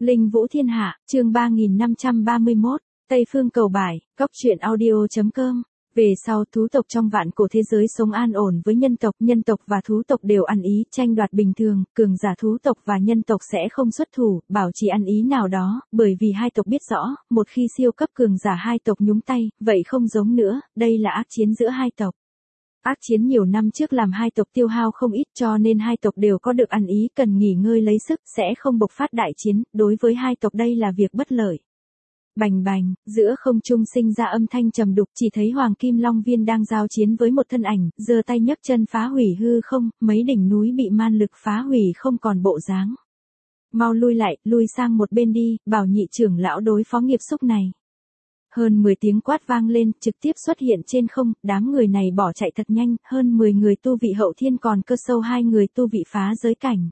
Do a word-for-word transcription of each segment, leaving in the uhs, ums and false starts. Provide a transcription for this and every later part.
Linh Vũ Thiên Hạ, chương ba nghìn năm trăm ba mươi mốt, Tây Phương Cầu Bài, Cóc Truyện Audio chấm com. Về sau thú tộc trong vạn cổ thế giới sống an ổn với nhân tộc, nhân tộc và thú tộc đều ăn ý, tranh đoạt bình thường, cường giả thú tộc và nhân tộc sẽ không xuất thủ, bảo trì ăn ý nào đó, bởi vì hai tộc biết rõ, một khi siêu cấp cường giả hai tộc nhúng tay, vậy không giống nữa, đây là ác chiến giữa hai tộc. Ác chiến nhiều năm trước làm hai tộc tiêu hao không ít cho nên hai tộc đều có được ăn ý cần nghỉ ngơi lấy sức, sẽ không bộc phát đại chiến, đối với hai tộc đây là việc bất lợi. Bành bành, giữa không trung sinh ra âm thanh trầm đục, chỉ thấy Hoàng Kim Long Viên đang giao chiến với một thân ảnh, giơ tay nhấc chân phá hủy hư không, mấy đỉnh núi bị man lực phá hủy không còn bộ dáng. Mau lui lại, lui sang một bên đi, bảo nhị trưởng lão đối phó nghiệp xúc này. Hơn mười tiếng quát vang lên, trực tiếp xuất hiện trên không, đám người này bỏ chạy thật nhanh, hơn mười người tu vị hậu thiên còn cơ sâu hai người tu vị phá giới cảnh.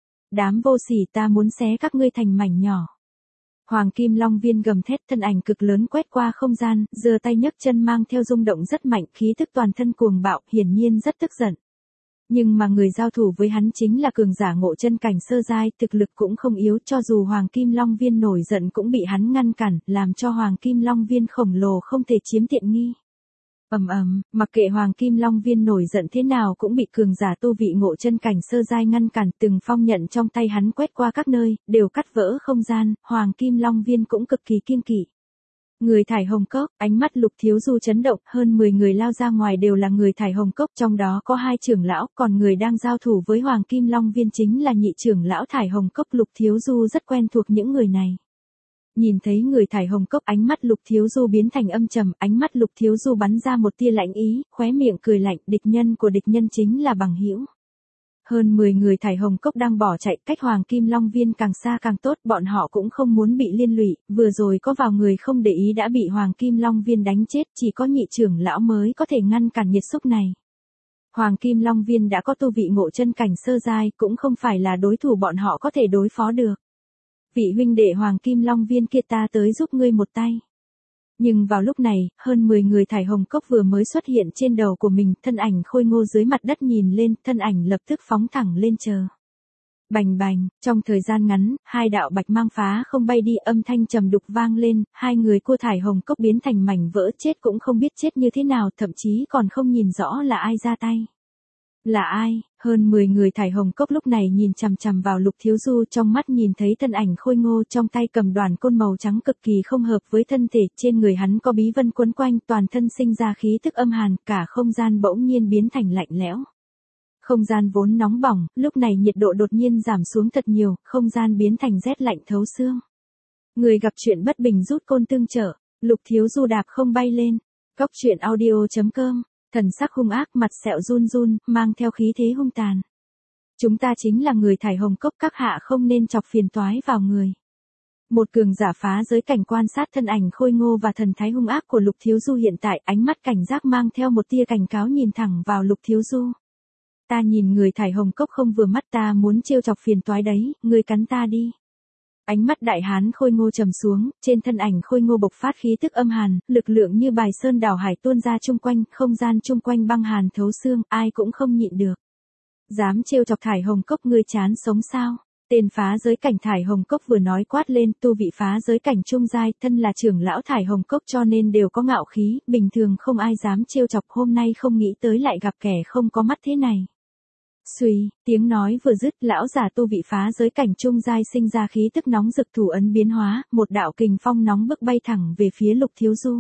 Đám vô sỉ, ta muốn xé các ngươi thành mảnh nhỏ. Hoàng Kim Long Viên gầm thét, thân ảnh cực lớn quét qua không gian, giơ tay nhấc chân mang theo rung động rất mạnh, khí tức toàn thân cuồng bạo, hiển nhiên rất tức giận. Nhưng mà người giao thủ với hắn chính là cường giả ngộ chân cảnh sơ giai, thực lực cũng không yếu, cho dù Hoàng Kim Long Viên nổi giận cũng bị hắn ngăn cản, làm cho Hoàng Kim Long Viên khổng lồ không thể chiếm tiện nghi. Ầm ầm, mặc kệ Hoàng Kim Long Viên nổi giận thế nào cũng bị cường giả tu vị ngộ chân cảnh sơ giai ngăn cản, từng phong nhận trong tay hắn quét qua các nơi, đều cắt vỡ không gian, Hoàng Kim Long Viên cũng cực kỳ kiêng kỵ. Người thải hồng cốc, ánh mắt Lục Thiếu Du chấn động, hơn mười người lao ra ngoài đều là người thải hồng cốc, trong đó có hai trưởng lão, còn người đang giao thủ với Hoàng Kim Long Viên chính là nhị trưởng lão thải hồng cốc. Lục Thiếu Du rất quen thuộc những người này. Nhìn thấy người thải hồng cốc, ánh mắt Lục Thiếu Du biến thành âm trầm, ánh mắt Lục Thiếu Du bắn ra một tia lạnh ý, khóe miệng cười lạnh, địch nhân của địch nhân chính là bằng hữu. Hơn mười người thải hồng cốc đang bỏ chạy, cách Hoàng Kim Long Viên càng xa càng tốt, bọn họ cũng không muốn bị liên lụy, vừa rồi có vào người không để ý đã bị Hoàng Kim Long Viên đánh chết, chỉ có nhị trưởng lão mới có thể ngăn cản nhiệt xúc này. Hoàng Kim Long Viên đã có tu vị ngộ chân cảnh sơ giai, cũng không phải là đối thủ bọn họ có thể đối phó được. Vị huynh đệ Hoàng Kim Long Viên kia, ta tới giúp ngươi một tay. Nhưng vào lúc này, hơn mười người thải hồng cốc vừa mới xuất hiện trên đầu của mình, thân ảnh khôi ngô dưới mặt đất nhìn lên, thân ảnh lập tức phóng thẳng lên chờ. Bành bành, trong thời gian ngắn, hai đạo bạch mang phá không bay đi, âm thanh trầm đục vang lên, hai người cua thải hồng cốc biến thành mảnh vỡ, chết cũng không biết chết như thế nào, thậm chí còn không nhìn rõ là ai ra tay. Là ai? Hơn mười người thải hồng cốc lúc này nhìn chằm chằm vào Lục Thiếu Du, trong mắt nhìn thấy thân ảnh khôi ngô trong tay cầm đoàn côn màu trắng cực kỳ không hợp với thân thể, trên người hắn có bí vân quấn quanh, toàn thân sinh ra khí tức âm hàn, cả không gian bỗng nhiên biến thành lạnh lẽo. Không gian vốn nóng bỏng, lúc này nhiệt độ đột nhiên giảm xuống thật nhiều, không gian biến thành rét lạnh thấu xương. Người gặp chuyện bất bình rút côn tương trợ, Lục Thiếu Du đạp không bay lên. Cóc Truyện Audio chấm com. Thần sắc hung ác, mặt sẹo run run, mang theo khí thế hung tàn. Chúng ta chính là người thải hồng cốc, các hạ không nên chọc phiền toái vào người. Một cường giả phá giới cảnh quan sát thân ảnh khôi ngô và thần thái hung ác của Lục Thiếu Du hiện tại, ánh mắt cảnh giác mang theo một tia cảnh cáo nhìn thẳng vào Lục Thiếu Du. Ta nhìn người thải hồng cốc không vừa mắt, ta muốn trêu chọc phiền toái đấy, ngươi cắn ta đi. Ánh mắt đại hán khôi ngô trầm xuống, trên thân ảnh khôi ngô bộc phát khí tức âm hàn, lực lượng như bài sơn đảo hải tuôn ra chung quanh, không gian chung quanh băng hàn thấu xương, ai cũng không nhịn được. Dám trêu chọc thải hồng cốc, ngươi chán sống sao? Tên phá giới cảnh thải hồng cốc vừa nói quát lên, tu vị phá giới cảnh trung giai, thân là trưởng lão thải hồng cốc cho nên đều có ngạo khí, bình thường không ai dám trêu chọc, hôm nay không nghĩ tới lại gặp kẻ không có mắt thế này. Xuy, tiếng nói vừa dứt, lão giả tu vị phá giới cảnh trung giai sinh ra khí tức nóng rực, thủ ấn biến hóa, một đạo kình phong nóng bức bay thẳng về phía Lục Thiếu Du.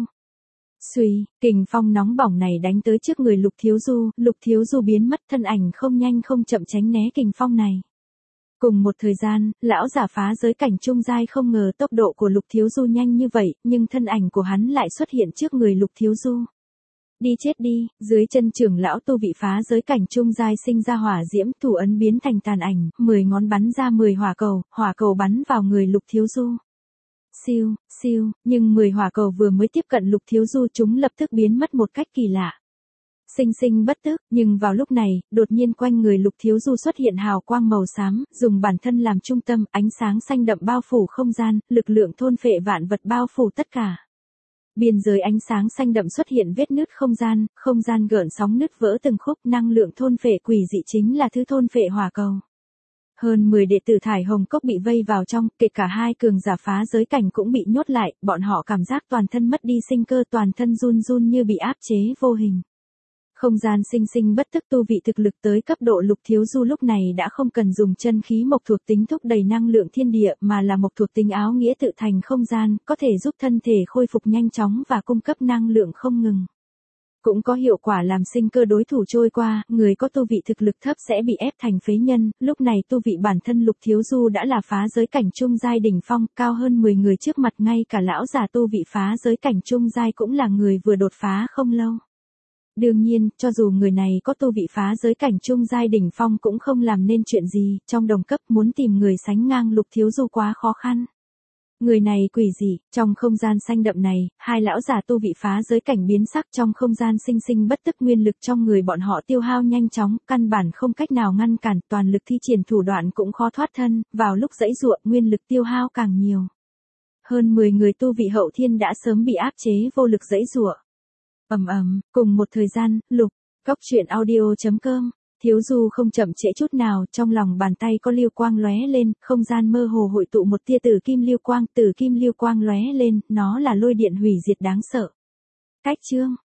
Xuy, kình phong nóng bỏng này đánh tới trước người Lục Thiếu Du, Lục Thiếu Du biến mất, thân ảnh không nhanh không chậm tránh né kình phong này. Cùng một thời gian, lão giả phá giới cảnh trung giai không ngờ tốc độ của Lục Thiếu Du nhanh như vậy, nhưng thân ảnh của hắn lại xuất hiện trước người Lục Thiếu Du. Đi chết đi, dưới chân trưởng lão tu vị phá giới cảnh trung giai sinh ra hỏa diễm, thủ ấn biến thành tàn ảnh, mười ngón bắn ra mười hỏa cầu, hỏa cầu bắn vào người Lục Thiếu Du. Siêu, siêu, nhưng mười hỏa cầu vừa mới tiếp cận Lục Thiếu Du chúng lập tức biến mất một cách kỳ lạ. Sinh sinh bất tức, nhưng vào lúc này, đột nhiên quanh người Lục Thiếu Du xuất hiện hào quang màu xám, dùng bản thân làm trung tâm, ánh sáng xanh đậm bao phủ không gian, lực lượng thôn phệ vạn vật bao phủ tất cả. Biên giới ánh sáng xanh đậm xuất hiện vết nứt không gian, không gian gợn sóng nứt vỡ từng khúc, năng lượng thôn phệ quỷ dị chính là thứ thôn phệ hỏa cầu. Hơn mười đệ tử Thải Hồng Cốc bị vây vào trong, kể cả hai cường giả phá giới cảnh cũng bị nhốt lại, bọn họ cảm giác toàn thân mất đi sinh cơ, toàn thân run run như bị áp chế vô hình. Không gian sinh sinh bất tức tu vị thực lực tới cấp độ Lục Thiếu Du lúc này đã không cần dùng chân khí mộc thuộc tính thúc đẩy năng lượng thiên địa mà là mộc thuộc tính áo nghĩa tự thành không gian, có thể giúp thân thể khôi phục nhanh chóng và cung cấp năng lượng không ngừng. Cũng có hiệu quả làm sinh cơ đối thủ trôi qua, người có tu vị thực lực thấp sẽ bị ép thành phế nhân, lúc này tu vị bản thân Lục Thiếu Du đã là phá giới cảnh trung giai đỉnh phong, cao hơn mười người trước mặt, ngay cả lão già tu vị phá giới cảnh trung giai cũng là người vừa đột phá không lâu. Đương nhiên, cho dù người này có tu vị phá giới cảnh trung giai đỉnh phong cũng không làm nên chuyện gì, trong đồng cấp muốn tìm người sánh ngang Lục Thiếu Du quá khó khăn. Người này quỷ dị, trong không gian xanh đậm này, hai lão già tu vị phá giới cảnh biến sắc, trong không gian sinh sinh bất tức nguyên lực trong người bọn họ tiêu hao nhanh chóng, căn bản không cách nào ngăn cản, toàn lực thi triển thủ đoạn cũng khó thoát thân, vào lúc giãy giụa nguyên lực tiêu hao càng nhiều. Hơn mười người tu vị hậu thiên đã sớm bị áp chế vô lực giãy giụa. Ầm ầm, cùng một thời gian, Lục, Cốc Truyện Audio chấm com, Thiếu Du không chậm trễ chút nào, trong lòng bàn tay có lưu quang lóe lên, không gian mơ hồ hội tụ một tia tử kim lưu quang, tử kim lưu quang lóe lên, nó là lôi điện hủy diệt đáng sợ. Cách chương